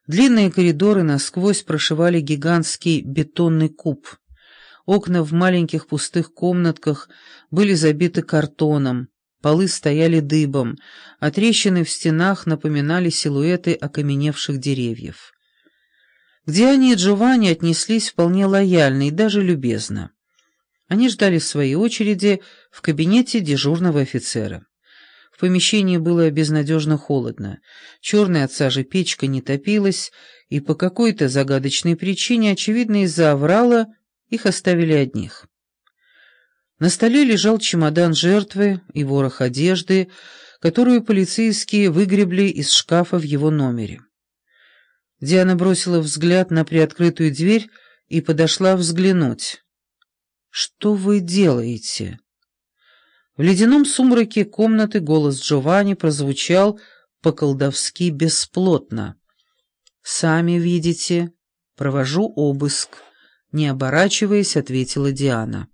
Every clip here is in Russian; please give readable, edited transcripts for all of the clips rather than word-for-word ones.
Длинные коридоры насквозь прошивали гигантский бетонный куб. Окна в маленьких пустых комнатках были забиты картоном, полы стояли дыбом, а трещины в стенах напоминали силуэты окаменевших деревьев. К Диане и Джованни отнеслись вполне лояльно и даже любезно. Они ждали своей очереди в кабинете дежурного офицера. В помещении было безнадежно холодно. Черная от сажи печка не топилась, и по какой-то загадочной причине, очевидно из-за оврала, их оставили одних. На столе лежал чемодан жертвы и ворох одежды, которую полицейские выгребли из шкафа в его номере. Диана бросила взгляд на приоткрытую дверь и подошла взглянуть. «Что вы делаете?» В ледяном сумраке комнаты голос Джованни прозвучал по-колдовски бесплотно. «Сами видите, провожу обыск», — не оборачиваясь, ответила Диана.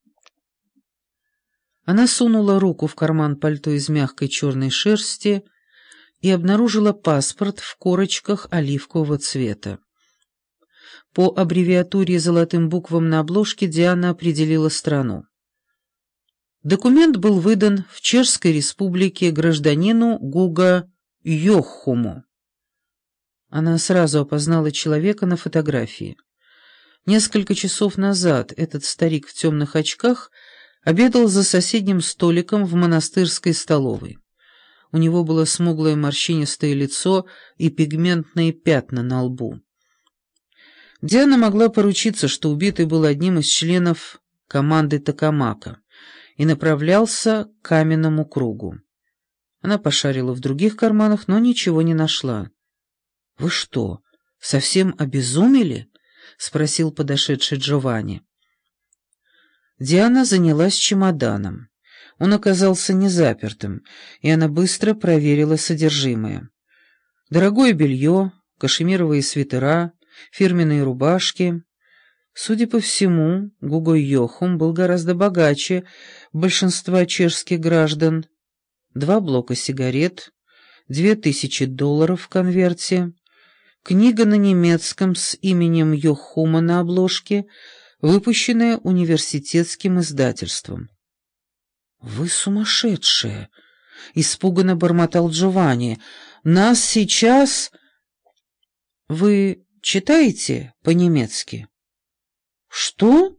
Она сунула руку в карман пальто из мягкой черной шерсти и обнаружила паспорт в корочках оливкового цвета. По аббревиатуре и золотым буквам на обложке Диана определила страну. Документ был выдан в Чешской Республике гражданину Гуго Йохуму. Она сразу опознала человека на фотографии. Несколько часов назад этот старик в темных очках обедал за соседним столиком в монастырской столовой. У него было смуглое морщинистое лицо и пигментные пятна на лбу. Диана могла поручиться, что убитый был одним из членов команды Токамака и направлялся к каменному кругу. Она пошарила в других карманах, но ничего не нашла. «Вы что, совсем обезумели?» — спросил подошедший Джованни. Диана занялась чемоданом. Он оказался незапертым, и она быстро проверила содержимое. Дорогое белье, кашемировые свитера, фирменные рубашки. Судя по всему, Гуго Йохум был гораздо богаче большинства чешских граждан. 2 блока сигарет, $2000 в конверте, книга на немецком с именем Йохума на обложке, выпущенная университетским издательством. «Вы сумасшедшие!» — испуганно бормотал Джованни. «Нас сейчас...» «Вы читаете по-немецки?» «Что?»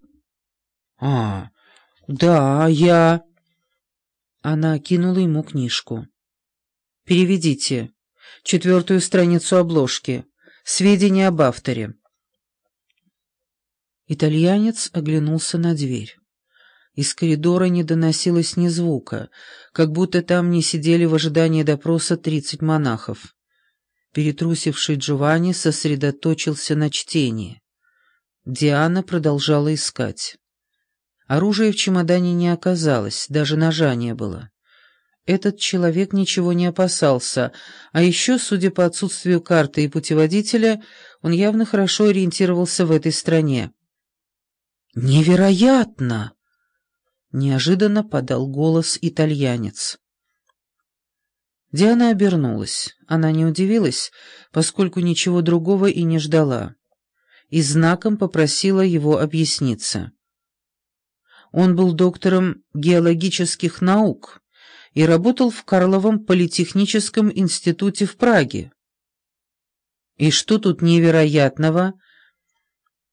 Да, я...» Она кинула ему книжку. «Переведите. 4-ю страницу обложки. Сведения об авторе». Итальянец оглянулся на дверь. Из коридора не доносилось ни звука, как будто там не сидели в ожидании допроса 30 монахов. Перетрусивший Джованни сосредоточился на чтении. Диана продолжала искать. Оружия в чемодане не оказалось, даже ножа не было. Этот человек ничего не опасался, а еще, судя по отсутствию карты и путеводителя, он явно хорошо ориентировался в этой стране. «Невероятно!» — неожиданно подал голос итальянец. Диана обернулась. Она не удивилась, поскольку ничего другого и не ждала, и знаком попросила его объясниться. Он был доктором геологических наук и работал в Карловом политехническом институте в Праге. «И что тут невероятного?»